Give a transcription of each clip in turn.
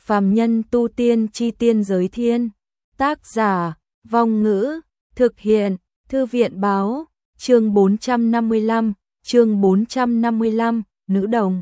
Phàm nhân tu tiên chi tiên giới thiên. Tác giả, Vong Ngữ, thực hiện, Thư viện báo, chương 455, nữ đồng.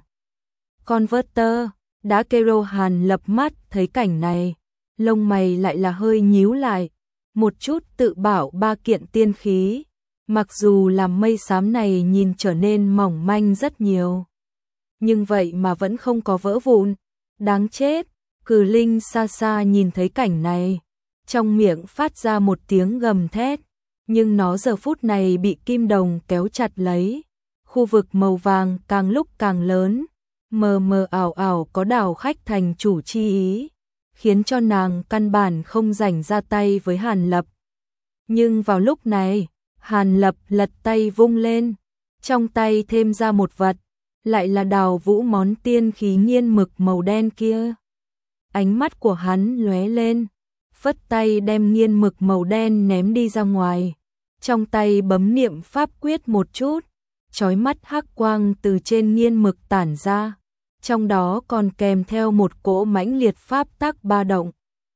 Converter, đã kêu Hàn Lập mắt thấy cảnh này, lông mày lại là hơi nhíu lại, một chút tự bảo ba kiện tiên khí, mặc dù làm mây xám này nhìn trở nên mỏng manh rất nhiều, nhưng vậy mà vẫn không có vỡ vụn, đáng chết. Cử Linh xa xa nhìn thấy cảnh này, trong miệng phát ra một tiếng gầm thét, nhưng nó giờ phút này bị kim đồng kéo chặt lấy, khu vực màu vàng càng lúc càng lớn, mờ mờ ảo ảo có đảo khách thành chủ chi ý, khiến cho nàng căn bản không rảnh ra tay với Hàn Lập. Nhưng vào lúc này, Hàn Lập lật tay vung lên, trong tay thêm ra một vật, lại là Đào Vũ món tiên khí nghiên mực màu đen kia. Ánh mắt của hắn lóe lên, phất tay đem nghiên mực màu đen ném đi ra ngoài, trong tay bấm niệm pháp quyết một chút, chói mắt hắc quang từ trên nghiên mực tản ra, trong đó còn kèm theo một cỗ mãnh liệt pháp tắc ba động.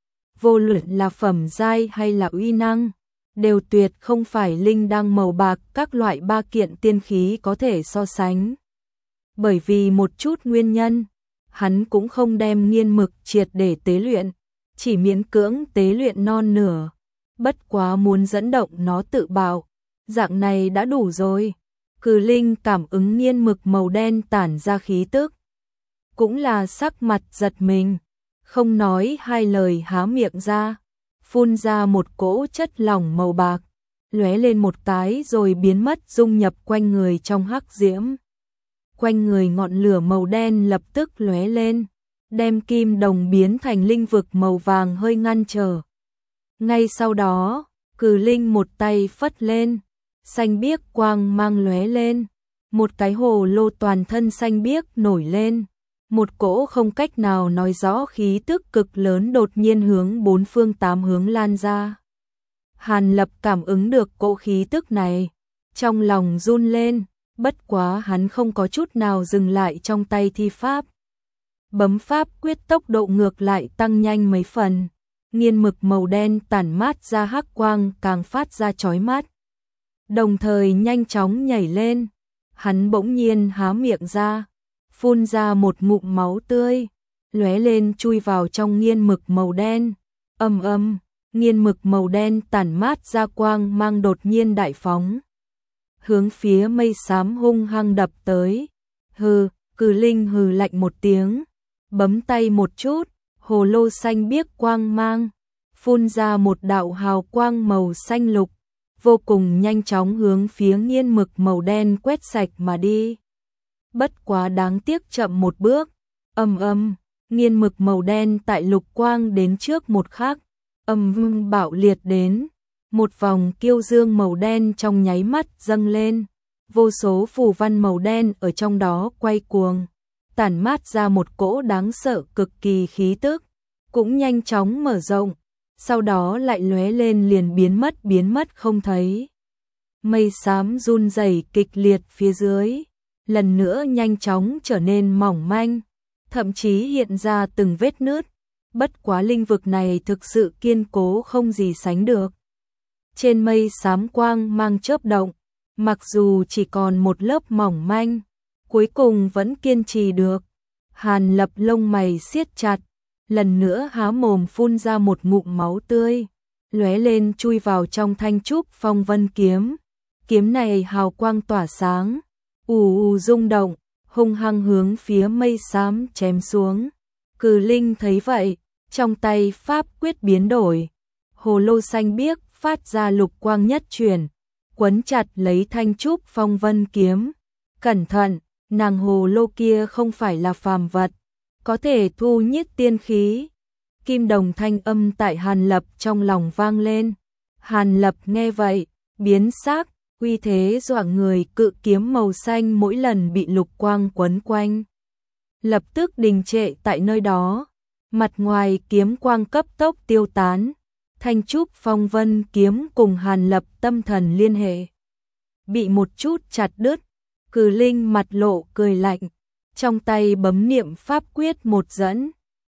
Vô luận là phẩm giai hay là uy năng, đều tuyệt không phải linh đăng màu bạc các loại ba kiện tiên khí có thể so sánh. Bởi vì một chút nguyên nhân, hắn cũng không đem nghiên mực triệt để tế luyện, chỉ miễn cưỡng tế luyện non nửa, bất quá muốn dẫn động nó tự bạo, dạng này đã đủ rồi. Cử Linh cảm ứng nghiên mực màu đen tản ra khí tức, cũng là sắc mặt giật mình, không nói hai lời há miệng ra, phun ra một cỗ chất lỏng màu bạc, lóe lên một cái rồi biến mất dung nhập quanh người trong hắc diễm. Quanh người ngọn lửa màu đen lập tức lóe lên, đem kim đồng biến thành linh vực màu vàng hơi ngăn trở. Ngay sau đó, Cử Linh một tay phất lên, xanh biếc quang mang lóe lên, một cái hồ lô toàn thân xanh biếc nổi lên, một cỗ không cách nào nói rõ khí tức cực lớn đột nhiên hướng bốn phương tám hướng lan ra. Hàn Lập cảm ứng được cỗ khí tức này, trong lòng run lên, bất quá hắn không có chút nào dừng lại trong tay thi pháp. Bấm pháp quyết tốc độ ngược lại tăng nhanh mấy phần, nghiên mực màu đen tản mát ra hắc quang càng phát ra chói mắt. Đồng thời nhanh chóng nhảy lên, hắn bỗng nhiên há miệng ra, phun ra một ngụm máu tươi, lóe lên chui vào trong nghiên mực màu đen. Ầm ầm, nghiên mực màu đen tản mát ra quang mang đột nhiên đại phóng, hướng phía mây xám hung hăng đập tới. Hừ, Cử Linh hừ lạnh một tiếng, bấm tay một chút, hồ lô xanh biếc quang mang, phun ra một đạo hào quang màu xanh lục, vô cùng nhanh chóng hướng phía nghiên mực màu đen quét sạch mà đi. Bất quá đáng tiếc chậm một bước, ầm, nghiên mực màu đen tại lục quang đến trước một khắc, bạo liệt đến. Một vòng kiêu dương màu đen trong nháy mắt dâng lên, vô số phù văn màu đen ở trong đó quay cuồng, tản mát ra một cỗ đáng sợ cực kỳ khí tức, cũng nhanh chóng mở rộng, sau đó lại lóe lên liền biến mất không thấy. Mây xám run rẩy kịch liệt phía dưới, lần nữa nhanh chóng trở nên mỏng manh, thậm chí hiện ra từng vết nứt, bất quá linh vực này thực sự kiên cố không gì sánh được. Trên mây xám quang mang chớp động, mặc dù chỉ còn một lớp mỏng manh, cuối cùng vẫn kiên trì được. Hàn Lập lông mày siết chặt, lần nữa há mồm phun ra một ngụm máu tươi, lóe lên chui vào trong thanh trúc phong vân kiếm. Kiếm này hào quang tỏa sáng, ù rung động, hung hăng hướng phía mây xám chém xuống. Cử Linh thấy vậy, trong tay pháp quyết biến đổi, hồ lô xanh biếc phát ra lục quang nhất chuyển, quấn chặt lấy thanh trúc phong vân kiếm. Cẩn thận, nàng hồ lô kia không phải là phàm vật, có thể thu nhiếp tiên khí. Kim đồng thanh âm tại Hàn Lập trong lòng vang lên. Hàn Lập nghe vậy, biến sắc, uy thế dọa người, cự kiếm màu xanh mỗi lần bị lục quang quấn quanh, lập tức đình trệ tại nơi đó, mặt ngoài kiếm quang cấp tốc tiêu tán. Thanh trúc phong vân kiếm cùng Hàn Lập tâm thần liên hệ, bị một chút chặt đứt. Cử Linh mặt lộ cười lạnh, trong tay bấm niệm pháp quyết một dẫn,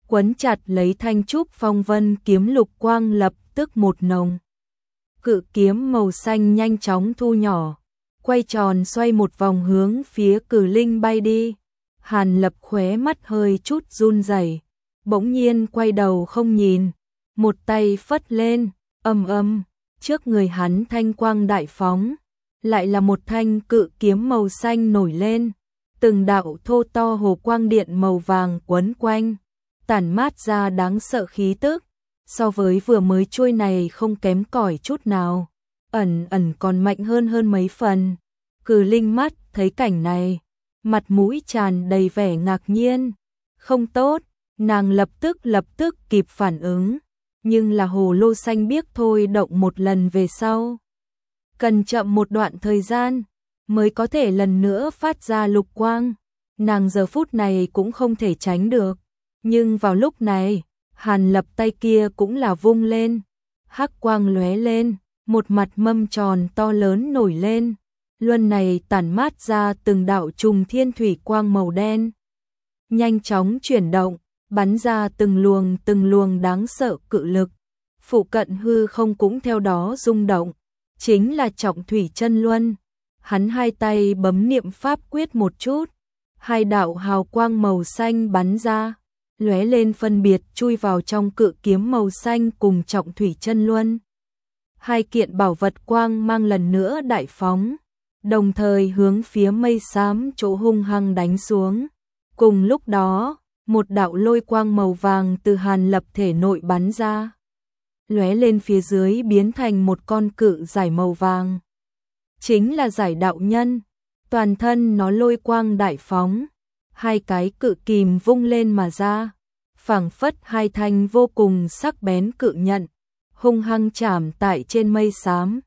quấn chặt lấy thanh trúc phong vân kiếm, lục quang lập tức một nồng. Cự kiếm màu xanh nhanh chóng thu nhỏ, quay tròn xoay một vòng hướng phía Cử Linh bay đi. Hàn Lập khóe mắt hơi chút run rẩy, bỗng nhiên quay đầu không nhìn, một tay phất lên, trước người hắn thanh quang đại phóng, lại là một thanh cự kiếm màu xanh nổi lên, từng đạo thô to hồ quang điện màu vàng quấn quanh, tản mát ra đáng sợ khí tức, so với vừa mới chuôi này không kém cỏi chút nào, ẩn còn mạnh hơn mấy phần. Cử Linh mắt thấy cảnh này, mặt mũi tràn đầy vẻ ngạc nhiên, không tốt, nàng lập tức kịp phản ứng, nhưng là hồ lô xanh biếc thôi động một lần về sau, cần chậm một đoạn thời gian mới có thể lần nữa phát ra lục quang, nàng giờ phút này cũng không thể tránh được, nhưng vào lúc này, Hàn Lập tay kia cũng là vung lên, hắc quang lóe lên, một mặt mâm tròn to lớn nổi lên, luân này tản mát ra từng đạo trùng thiên thủy quang màu đen, nhanh chóng chuyển động, bắn ra từng luồng đáng sợ cự lực, phụ cận hư không cũng theo đó rung động, chính là Trọng Thủy Chân Luân. Hắn hai tay bấm niệm pháp quyết một chút, hai đạo hào quang màu xanh bắn ra, lóe lên phân biệt chui vào trong cự kiếm màu xanh cùng Trọng Thủy Chân Luân. Hai kiện bảo vật quang mang lần nữa đại phóng, đồng thời hướng phía mây xám chỗ hung hăng đánh xuống. Cùng lúc đó, một đạo lôi quang màu vàng từ Hàn Lập thể nội bắn ra, lóe lên phía dưới biến thành một con cự giải màu vàng. Chính là giải đạo nhân, toàn thân nó lôi quang đại phóng, hai cái cự kìm vung lên mà ra, phảng phất hai thanh vô cùng sắc bén cự nhận, hung hăng chạm tại trên mây xám,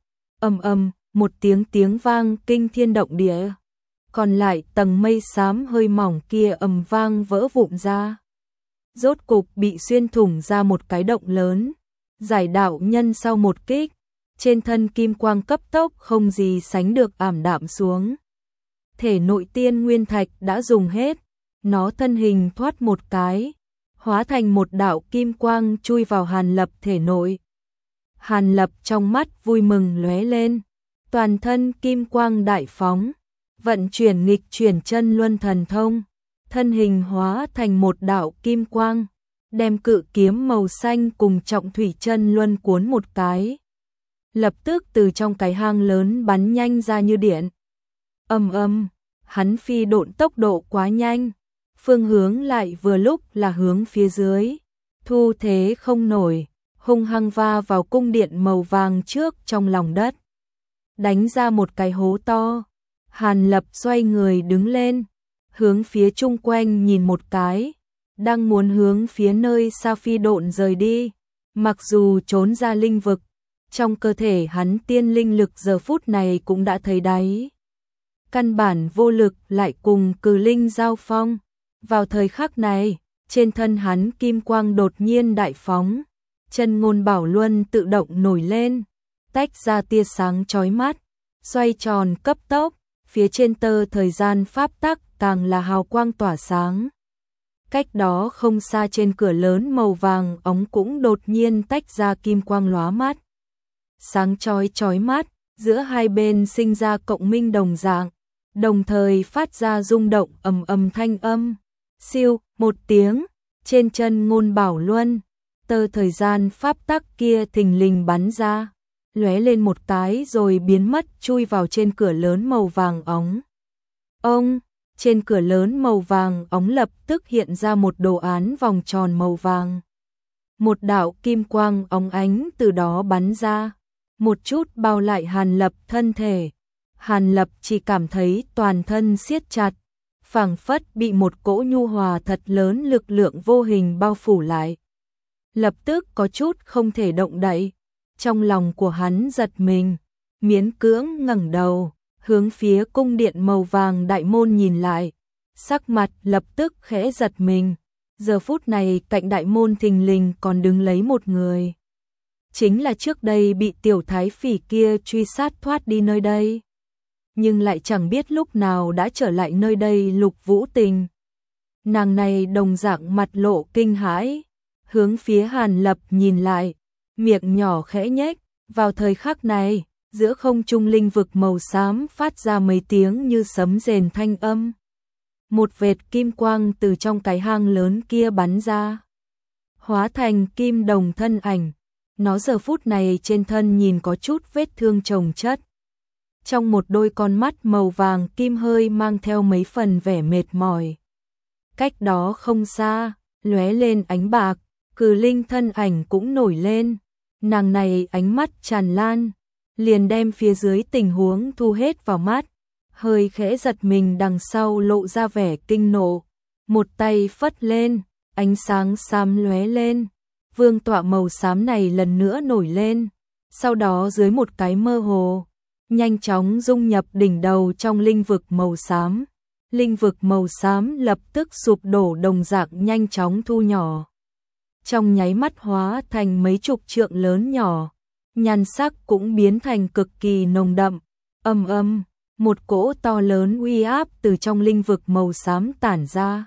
một tiếng vang kinh thiên động địa. Còn lại tầng mây xám hơi mỏng kia ầm vang vỡ vụn ra, rốt cục bị xuyên thủng ra một cái động lớn. Giải đạo nhân sau một kích, trên thân kim quang cấp tốc không gì sánh được ảm đạm xuống. Thể nội tiên nguyên thạch đã dùng hết, nó thân hình thoát một cái, hóa thành một đạo kim quang chui vào Hàn Lập thể nội. Hàn Lập trong mắt vui mừng lóe lên, toàn thân kim quang đại phóng, vận chuyển nghịch chuyển chân luân thần thông, thân hình hóa thành một đạo kim quang, đem cự kiếm màu xanh cùng Trọng Thủy Chân Luân cuốn một cái, lập tức từ trong cái hang lớn bắn nhanh ra như điện. Hắn phi độn tốc độ quá nhanh, phương hướng lại vừa lúc là hướng phía dưới, thu thế không nổi, hung hăng va vào cung điện màu vàng trước trong lòng đất, đánh ra một cái hố to. Hàn Lập xoay người đứng lên, hướng phía chung quanh nhìn một cái, đang muốn hướng phía nơi xa phi độn rời đi, mặc dù trốn ra linh vực, trong cơ thể hắn tiên linh lực giờ phút này cũng đã thấy đáy. Căn bản vô lực lại cùng Cử Linh giao phong, vào thời khắc này, trên thân hắn kim quang đột nhiên đại phóng, chân ngôn bảo luân tự động nổi lên, tách ra tia sáng chói mắt, xoay tròn cấp tốc, phía trên tơ thời gian pháp tắc càng là hào quang tỏa sáng. Cách đó không xa trên cửa lớn màu vàng óng cũng đột nhiên tách ra kim quang lóa mắt. Sáng chói mắt, giữa hai bên sinh ra cộng minh đồng dạng, đồng thời phát ra rung động thanh âm. Siêu, một tiếng, trên chân ngôn bảo luân, tơ thời gian pháp tắc kia thình lình bắn ra, lóe lên một cái rồi biến mất chui vào trên cửa lớn màu vàng óng. Trên cửa lớn màu vàng óng lập tức hiện ra một đồ án vòng tròn màu vàng. Một đạo kim quang óng ánh từ đó bắn ra, một chút bao lại Hàn Lập thân thể. Hàn Lập chỉ cảm thấy toàn thân siết chặt, phảng phất bị một cỗ nhu hòa thật lớn lực lượng vô hình bao phủ lại. Lập tức có chút không thể động đậy, trong lòng của hắn giật mình, miễn cưỡng ngẩng đầu, hướng phía cung điện màu vàng đại môn nhìn lại, sắc mặt lập tức khẽ giật mình. Giờ phút này cạnh đại môn thình lình còn đứng lấy một người. Chính là trước đây bị tiểu thái phỉ kia truy sát thoát đi nơi đây, nhưng lại chẳng biết lúc nào đã trở lại nơi đây Lục Vũ Tình. Nàng này đồng dạng mặt lộ kinh hãi, hướng phía Hàn Lập nhìn lại, miệng nhỏ khẽ nhếch. Vào thời khắc này, giữa không trung linh vực màu xám phát ra mấy tiếng như sấm rền thanh âm. Một vệt kim quang từ trong cái hang lớn kia bắn ra, hóa thành kim đồng thân ảnh. Nó giờ phút này trên thân nhìn có chút vết thương chồng chất. Trong một đôi con mắt màu vàng kim hơi mang theo mấy phần vẻ mệt mỏi. Cách đó không xa, lóe lên ánh bạc, Cừ Linh thân ảnh cũng nổi lên. Nàng này ánh mắt tràn lan, liền đem phía dưới tình huống thu hết vào mắt, hơi khẽ giật mình đằng sau lộ ra vẻ kinh nộ, một tay phất lên, ánh sáng xám lóe lên, vương tọa màu xám này lần nữa nổi lên, sau đó dưới một cái mơ hồ, nhanh chóng dung nhập đỉnh đầu trong linh vực màu xám. Linh vực màu xám lập tức sụp đổ đồng dạng nhanh chóng thu nhỏ. Trong nháy mắt hóa thành mấy chục trượng lớn nhỏ, nhan sắc cũng biến thành cực kỳ nồng đậm. Ầm ầm, một cỗ to lớn uy áp từ trong linh vực màu xám tản ra,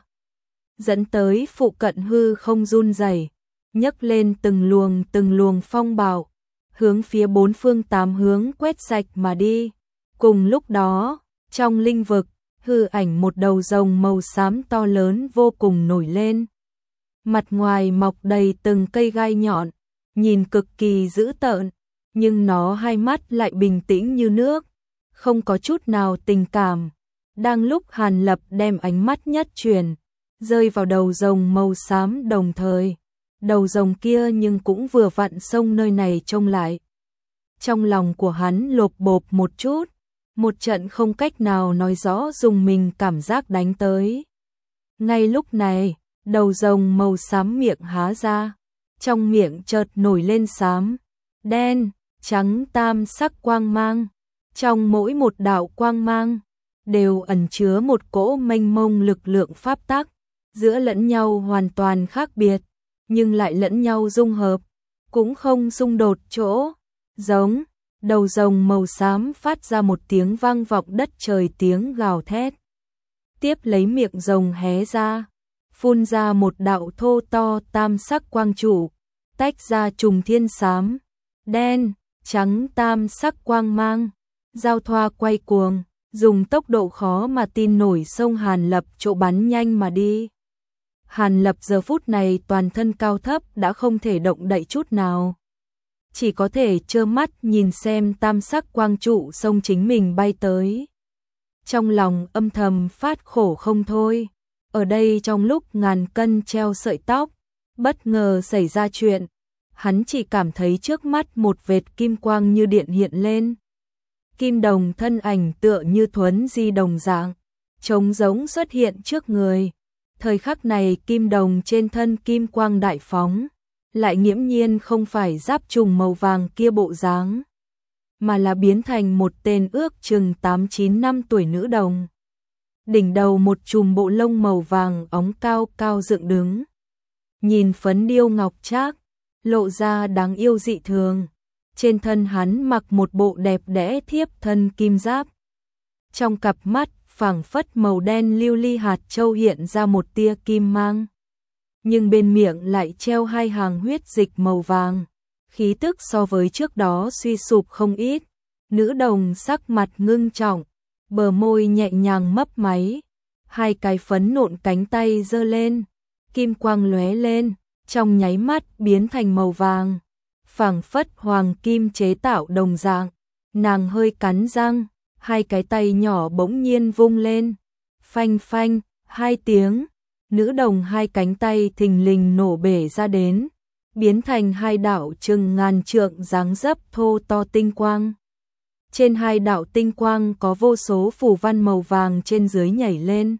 dẫn tới phụ cận hư không run rẩy, nhấc lên từng luồng phong bạo, hướng phía bốn phương tám hướng quét sạch mà đi. Cùng lúc đó, trong linh vực, hư ảnh một đầu rồng màu xám to lớn vô cùng nổi lên. Mặt ngoài mọc đầy từng cây gai nhọn, nhìn cực kỳ dữ tợn, nhưng nó hai mắt lại bình tĩnh như nước, không có chút nào tình cảm. Đang lúc Hàn Lập đem ánh mắt nhất chuyển, rơi vào đầu rồng màu xám đồng thời, đầu rồng kia nhưng cũng vừa vặn xông nơi này trông lại. Trong lòng của hắn lộp bộp một chút, một trận không cách nào nói rõ dùng mình cảm giác đánh tới. Ngay lúc này, đầu rồng màu xám miệng há ra, trong miệng chợt nổi lên xám, đen, trắng tam sắc quang mang. Trong mỗi một đạo quang mang, đều ẩn chứa một cỗ mênh mông lực lượng pháp tắc, giữa lẫn nhau hoàn toàn khác biệt, nhưng lại lẫn nhau dung hợp, cũng không xung đột chỗ. Giống, đầu rồng màu xám phát ra một tiếng vang vọng đất trời tiếng gào thét. Tiếp lấy miệng rồng hé ra, phun ra một đạo thô to tam sắc quang trụ, tách ra trùng thiên xám, đen, trắng tam sắc quang mang, giao thoa quay cuồng, dùng tốc độ khó mà tin nổi xông Hàn Lập chỗ bắn nhanh mà đi. Hàn Lập giờ phút này toàn thân cao thấp đã không thể động đậy chút nào, chỉ có thể trơ mắt nhìn xem tam sắc quang trụ xông chính mình bay tới. Trong lòng âm thầm phát khổ không thôi, ở đây trong lúc ngàn cân treo sợi tóc, bất ngờ xảy ra chuyện, hắn chỉ cảm thấy trước mắt một vệt kim quang như điện hiện lên. Kim đồng thân ảnh tựa như thuấn di đồng dạng, trống rỗng xuất hiện trước người. Thời khắc này kim đồng trên thân kim quang đại phóng, lại nghiễm nhiên không phải giáp trùng màu vàng kia bộ dáng, mà là biến thành một tên ước chừng 8-9 năm tuổi nữ đồng. Đỉnh đầu một chùm bộ lông màu vàng óng cao cao dựng đứng, nhìn phấn điêu ngọc trác, lộ ra đáng yêu dị thường. Trên thân hắn mặc một bộ đẹp đẽ thiếp thân kim giáp. Trong cặp mắt phảng phất màu đen lưu ly hạt châu hiện ra một tia kim mang. Nhưng bên miệng lại treo hai hàng huyết dịch màu vàng. Khí tức so với trước đó suy sụp không ít. Nữ đồng sắc mặt ngưng trọng, bờ môi nhẹ nhàng mấp máy. Hai cái phấn nộn cánh tay giơ lên, kim quang lóe lên, trong nháy mắt biến thành màu vàng. Phảng phất hoàng kim chế tạo đồng dạng, nàng hơi cắn răng, hai cái tay nhỏ bỗng nhiên vung lên, phanh phanh, hai tiếng, nữ đồng hai cánh tay thình lình nổ bể ra đến, biến thành hai đạo chừng ngàn trượng dáng dấp thô to tinh quang. Trên hai đạo tinh quang có vô số phù văn màu vàng trên dưới nhảy lên,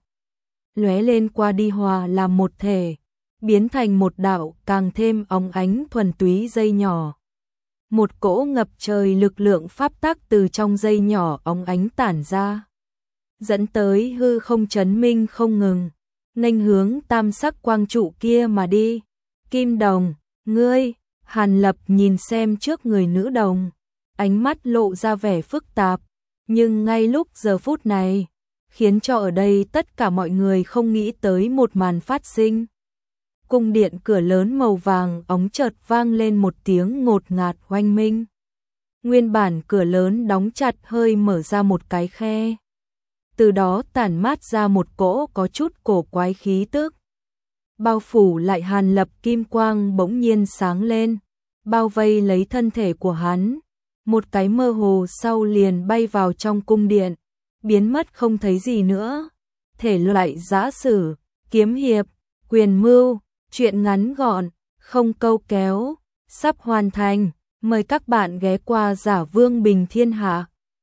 lóe lên qua đi hòa làm một thể, biến thành một đạo càng thêm óng ánh thuần túy dây nhỏ. Một cỗ ngập trời lực lượng pháp tắc từ trong dây nhỏ óng ánh tản ra, dẫn tới hư không chấn minh không ngừng, nghênh hướng tam sắc quang trụ kia mà đi. Kim đồng, ngươi, Hàn Lập nhìn xem trước người nữ đồng, ánh mắt lộ ra vẻ phức tạp, nhưng ngay lúc giờ phút này, khiến cho ở đây tất cả mọi người không nghĩ tới một màn phát sinh. Cung điện cửa lớn màu vàng óng chợt vang lên một tiếng ngột ngạt oanh minh. Nguyên bản cửa lớn đóng chặt hơi mở ra một cái khe. Từ đó tản mát ra một cỗ có chút cổ quái khí tức. Bao phủ lại Hàn Lập, kim quang bỗng nhiên sáng lên, bao vây lấy thân thể của hắn. Một cái mơ hồ sau liền bay vào trong cung điện, biến mất không thấy gì nữa. Thể loại giã sử, kiếm hiệp, quyền mưu, truyện ngắn gọn, không câu kéo, sắp hoàn thành. Mời các bạn ghé qua Giả Vương Bình Thiên Hạ.